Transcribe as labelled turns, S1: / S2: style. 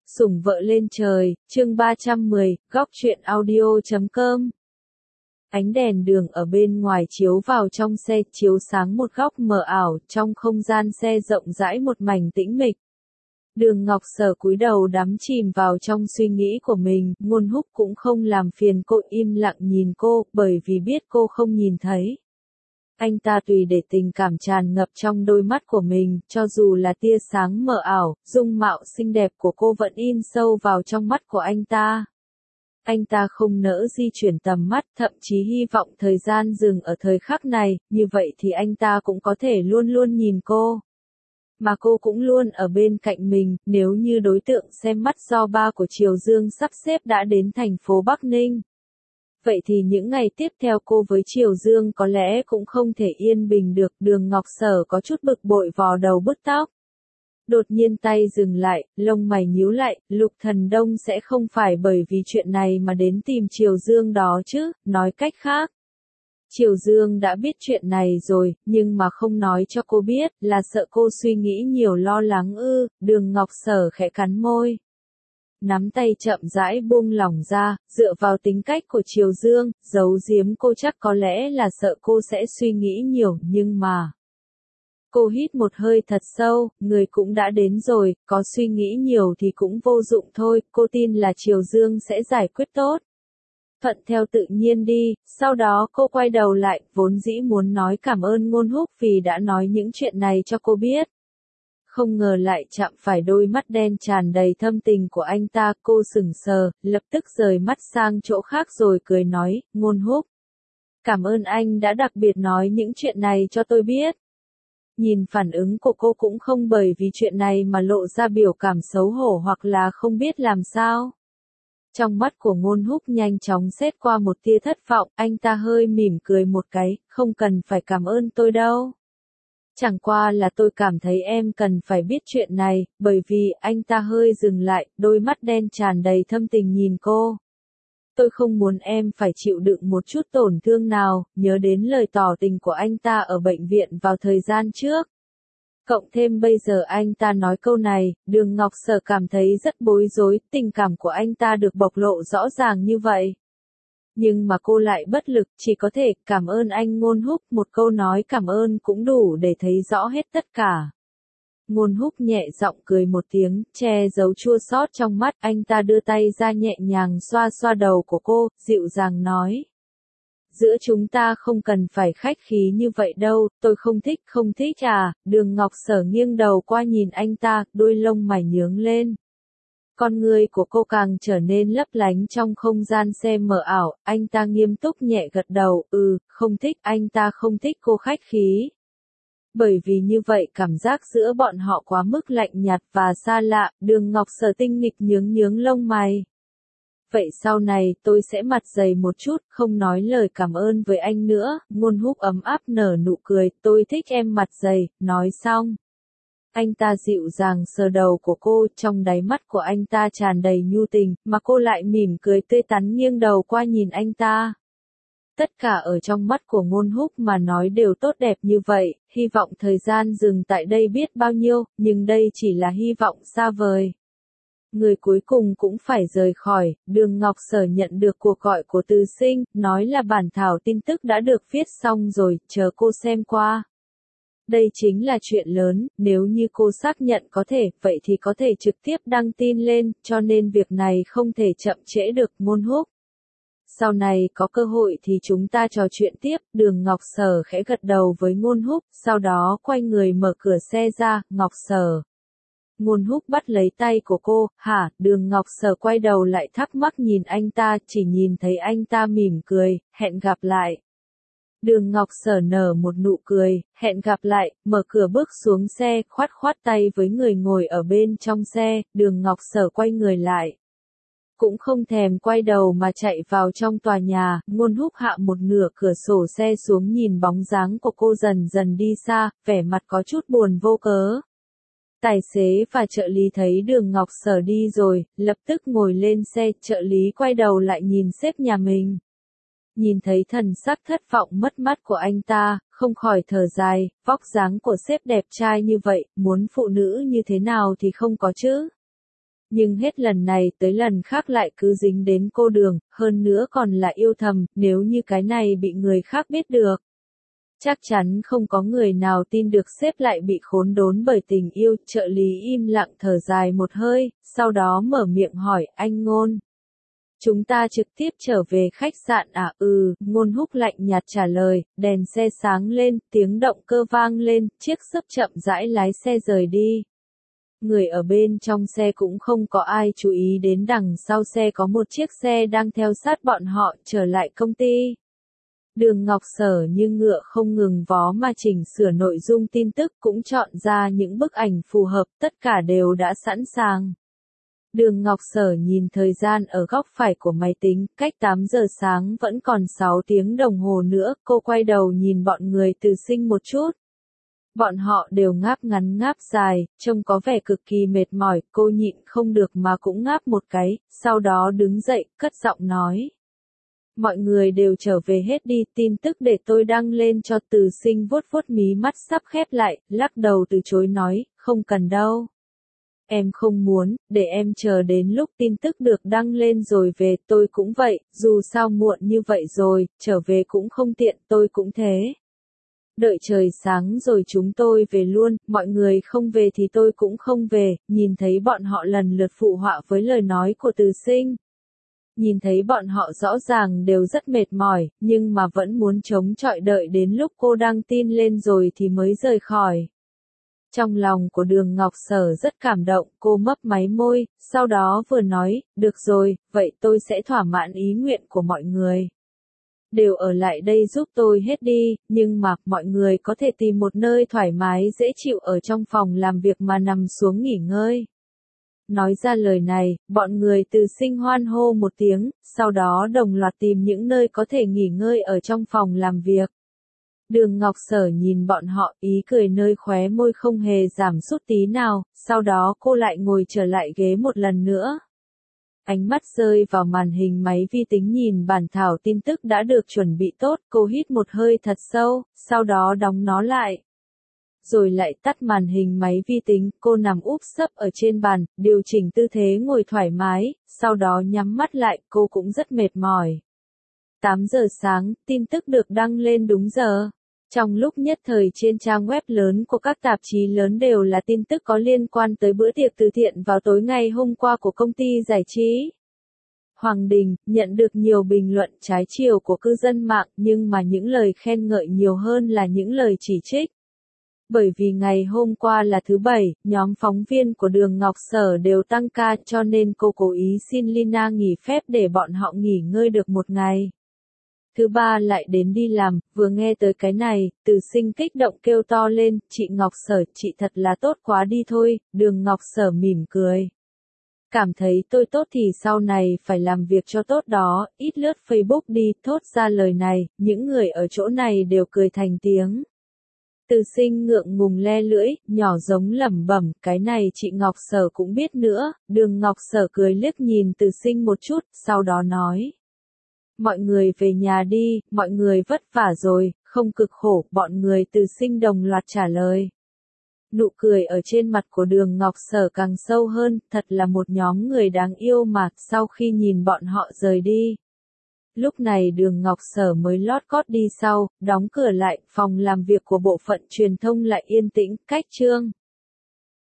S1: Sủng vợ lên trời, chương 310, góc truyện audio.com. Ánh đèn đường ở bên ngoài chiếu vào trong xe, chiếu sáng một góc mờ ảo, trong không gian xe rộng rãi một mảnh tĩnh mịch. Đường Ngọc Sở cúi đầu đắm chìm vào trong suy nghĩ của mình, Ngôn Húc cũng không làm phiền cô, im lặng nhìn cô, bởi vì biết cô không nhìn thấy. Anh ta tùy để tình cảm tràn ngập trong đôi mắt của mình, cho dù là tia sáng mờ ảo, dung mạo xinh đẹp của cô vẫn in sâu vào trong mắt của anh ta. Anh ta không nỡ di chuyển tầm mắt, thậm chí hy vọng thời gian dừng ở thời khắc này, như vậy thì anh ta cũng có thể luôn luôn nhìn cô. Mà cô cũng luôn ở bên cạnh mình, nếu như đối tượng xem mắt do ba của Triều Dương sắp xếp đã đến thành phố Bắc Ninh. Vậy thì những ngày tiếp theo cô với Triều Dương có lẽ cũng không thể yên bình được. Đường Ngọc Sở có chút bực bội vò đầu bứt tóc. Đột nhiên tay dừng lại, lông mày nhíu lại, Lục Thần Đông sẽ không phải bởi vì chuyện này mà đến tìm Triều Dương đó chứ, nói cách khác. Triều Dương đã biết chuyện này rồi, nhưng mà không nói cho cô biết, là sợ cô suy nghĩ nhiều lo lắng ư. Đường Ngọc Sở khẽ cắn môi. Nắm tay chậm rãi buông lỏng ra, dựa vào tính cách của Triều Dương, giấu giếm cô chắc có lẽ là sợ cô sẽ suy nghĩ nhiều, nhưng mà... Cô hít một hơi thật sâu, người cũng đã đến rồi, có suy nghĩ nhiều thì cũng vô dụng thôi, cô tin là Triều Dương sẽ giải quyết tốt. Thuận theo tự nhiên đi, sau đó cô quay đầu lại, vốn dĩ muốn nói cảm ơn Ngôn Húc vì đã nói những chuyện này cho cô biết. Không ngờ lại chạm phải đôi mắt đen tràn đầy thâm tình của anh ta, cô sững sờ, lập tức rời mắt sang chỗ khác rồi cười nói, Ngôn Húc. Cảm ơn anh đã đặc biệt nói những chuyện này cho tôi biết. Nhìn phản ứng của cô cũng không bởi vì chuyện này mà lộ ra biểu cảm xấu hổ hoặc là không biết làm sao. Trong mắt của Ngôn Húc nhanh chóng xét qua một tia thất vọng, anh ta hơi mỉm cười một cái, không cần phải cảm ơn tôi đâu. Chẳng qua là tôi cảm thấy em cần phải biết chuyện này, bởi vì anh ta hơi dừng lại, đôi mắt đen tràn đầy thâm tình nhìn cô. Tôi không muốn em phải chịu đựng một chút tổn thương nào, nhớ đến lời tỏ tình của anh ta ở bệnh viện vào thời gian trước. Cộng thêm bây giờ anh ta nói câu này, Đường Ngọc Sở cảm thấy rất bối rối, tình cảm của anh ta được bộc lộ rõ ràng như vậy. Nhưng mà cô lại bất lực, chỉ có thể cảm ơn anh Ngôn Húc, một câu nói cảm ơn cũng đủ để thấy rõ hết tất cả. Ngôn Húc nhẹ giọng cười một tiếng, che giấu chua xót trong mắt, anh ta đưa tay ra nhẹ nhàng xoa xoa đầu của cô, dịu dàng nói. Giữa chúng ta không cần phải khách khí như vậy đâu, tôi không thích à. Đường Ngọc Sở nghiêng đầu qua nhìn anh ta, đôi lông mày nhướng lên. Con người của cô càng trở nên lấp lánh trong không gian xe mờ ảo, anh ta nghiêm túc nhẹ gật đầu, không thích, anh ta không thích cô khách khí. Bởi vì như vậy cảm giác giữa bọn họ quá mức lạnh nhạt và xa lạ, Đường Ngọc Sở tinh nghịch nhướng lông mày. Vậy sau này tôi sẽ mặt dày một chút, không nói lời cảm ơn với anh nữa. Ngôn Húc ấm áp nở nụ cười, tôi thích em mặt dày, nói xong. Anh ta dịu dàng sờ đầu của cô, trong đáy mắt của anh ta tràn đầy nhu tình, mà cô lại mỉm cười tươi tắn nghiêng đầu qua nhìn anh ta. Tất cả ở trong mắt của Ngôn Húc mà nói đều tốt đẹp như vậy, hy vọng thời gian dừng tại đây biết bao nhiêu, nhưng đây chỉ là hy vọng xa vời. Người cuối cùng cũng phải rời khỏi, Đường Ngọc Sở nhận được cuộc gọi của Từ Sinh, nói là bản thảo tin tức đã được viết xong rồi, chờ cô xem qua. Đây chính là chuyện lớn, nếu như cô xác nhận có thể, vậy thì có thể trực tiếp đăng tin lên, cho nên việc này không thể chậm trễ được. Ngôn Húc. Sau này có cơ hội thì chúng ta trò chuyện tiếp. Đường Ngọc Sở khẽ gật đầu với Ngôn Húc, sau đó quay người mở cửa xe ra. Ngọc Sở. Ngôn Húc bắt lấy tay của cô, hả? Đường Ngọc Sở quay đầu lại thắc mắc nhìn anh ta, chỉ nhìn thấy anh ta mỉm cười, hẹn gặp lại. Đường Ngọc Sở nở một nụ cười, hẹn gặp lại, mở cửa bước xuống xe, khoát tay với người ngồi ở bên trong xe. Đường Ngọc Sở quay người lại. Cũng không thèm quay đầu mà chạy vào trong tòa nhà. Ngôn Húc hạ một nửa cửa sổ xe xuống nhìn bóng dáng của cô dần dần đi xa, vẻ mặt có chút buồn vô cớ. Tài xế và trợ lý thấy Đường Ngọc Sở đi rồi, lập tức ngồi lên xe, trợ lý quay đầu lại nhìn sếp nhà mình. Nhìn thấy thần sắc thất vọng mất mát của anh ta, không khỏi thở dài, vóc dáng của sếp đẹp trai như vậy, muốn phụ nữ như thế nào thì không có chứ. Nhưng hết lần này tới lần khác lại cứ dính đến cô Đường, hơn nữa còn là yêu thầm, nếu như cái này bị người khác biết được. Chắc chắn không có người nào tin được sếp lại bị khốn đốn bởi tình yêu. Trợ lý im lặng thở dài một hơi, sau đó mở miệng hỏi anh Ngôn. Chúng ta trực tiếp trở về khách sạn à? Ngôn Húc lạnh nhạt trả lời, đèn xe sáng lên, tiếng động cơ vang lên, chiếc xấp chậm rãi lái xe rời đi. Người ở bên trong xe cũng không có ai chú ý đến đằng sau xe có một chiếc xe đang theo sát bọn họ trở lại công ty. Đường Ngọc Sở như ngựa không ngừng vó mà chỉnh sửa nội dung tin tức cũng chọn ra những bức ảnh phù hợp, tất cả đều đã sẵn sàng. Đường Ngọc Sở nhìn thời gian ở góc phải của máy tính, cách 8 giờ sáng vẫn còn 6 tiếng đồng hồ nữa, cô quay đầu nhìn bọn người Từ Sinh một chút. Bọn họ đều ngáp ngắn ngáp dài, trông có vẻ cực kỳ mệt mỏi, cô nhịn không được mà cũng ngáp một cái, sau đó đứng dậy, cất giọng nói. Mọi người đều trở về hết đi, tin tức để tôi đăng lên cho. Từ Sinh vuốt vuốt mí mắt sắp khép lại, lắc đầu từ chối nói, không cần đâu. Em không muốn, để em chờ đến lúc tin tức được đăng lên rồi về, tôi cũng vậy, dù sao muộn như vậy rồi, trở về cũng không tiện, tôi cũng thế. Đợi trời sáng rồi chúng tôi về luôn, mọi người không về thì tôi cũng không về. Nhìn thấy bọn họ lần lượt phụ họa với lời nói của Từ Sinh. Nhìn thấy bọn họ rõ ràng đều rất mệt mỏi, nhưng mà vẫn muốn chống chọi đợi đến lúc cô đăng tin lên rồi thì mới rời khỏi. Trong lòng của Đường Ngọc Sở rất cảm động, cô mấp máy môi, sau đó vừa nói, được rồi, vậy tôi sẽ thỏa mãn ý nguyện của mọi người. Đều ở lại đây giúp tôi hết đi, nhưng mà, mọi người có thể tìm một nơi thoải mái dễ chịu ở trong phòng làm việc mà nằm xuống nghỉ ngơi. Nói ra lời này, bọn người Từ Sinh hoan hô một tiếng, sau đó đồng loạt tìm những nơi có thể nghỉ ngơi ở trong phòng làm việc. Đường Ngọc Sở nhìn bọn họ, ý cười nơi khóe môi không hề giảm sút tí nào, sau đó cô lại ngồi trở lại ghế một lần nữa. Ánh mắt rơi vào màn hình máy vi tính nhìn bản thảo tin tức đã được chuẩn bị tốt, cô hít một hơi thật sâu, sau đó đóng nó lại. Rồi lại tắt màn hình máy vi tính, cô nằm úp sấp ở trên bàn, điều chỉnh tư thế ngồi thoải mái, sau đó nhắm mắt lại, cô cũng rất mệt mỏi. 8 giờ sáng, tin tức được đăng lên đúng giờ. Trong lúc nhất thời trên trang web lớn của các tạp chí lớn đều là tin tức có liên quan tới bữa tiệc từ thiện vào tối ngày hôm qua của công ty giải trí Hoàng Đình, nhận được nhiều bình luận trái chiều của cư dân mạng, nhưng mà những lời khen ngợi nhiều hơn là những lời chỉ trích. Bởi vì ngày hôm qua là thứ Bảy, nhóm phóng viên của Đường Ngọc Sở đều tăng ca cho nên cô cố ý xin Lina nghỉ phép để bọn họ nghỉ ngơi được một ngày. Thứ Ba lại đến đi làm, vừa nghe tới cái này, Từ Sinh kích động kêu to lên, chị Ngọc Sở, chị thật là tốt quá đi thôi. Đường Ngọc Sở mỉm cười. Cảm thấy tôi tốt thì sau này phải làm việc cho tốt đó, ít lướt Facebook đi. Thốt ra lời này, những người ở chỗ này đều cười thành tiếng. Từ Sinh ngượng ngùng le lưỡi, nhỏ giống lẩm bẩm, cái này chị Ngọc Sở cũng biết nữa. Đường Ngọc Sở cười liếc nhìn Từ Sinh một chút, sau đó nói. Mọi người về nhà đi, mọi người vất vả rồi, không cực khổ, bọn người Từ Sinh đồng loạt trả lời. Nụ cười ở trên mặt của Đường Ngọc Sở càng sâu hơn, thật là một nhóm người đáng yêu mà, sau khi nhìn bọn họ rời đi. Lúc này Đường Ngọc Sở mới lót cót đi sau, đóng cửa lại, phòng làm việc của bộ phận truyền thông lại yên tĩnh, cách chương.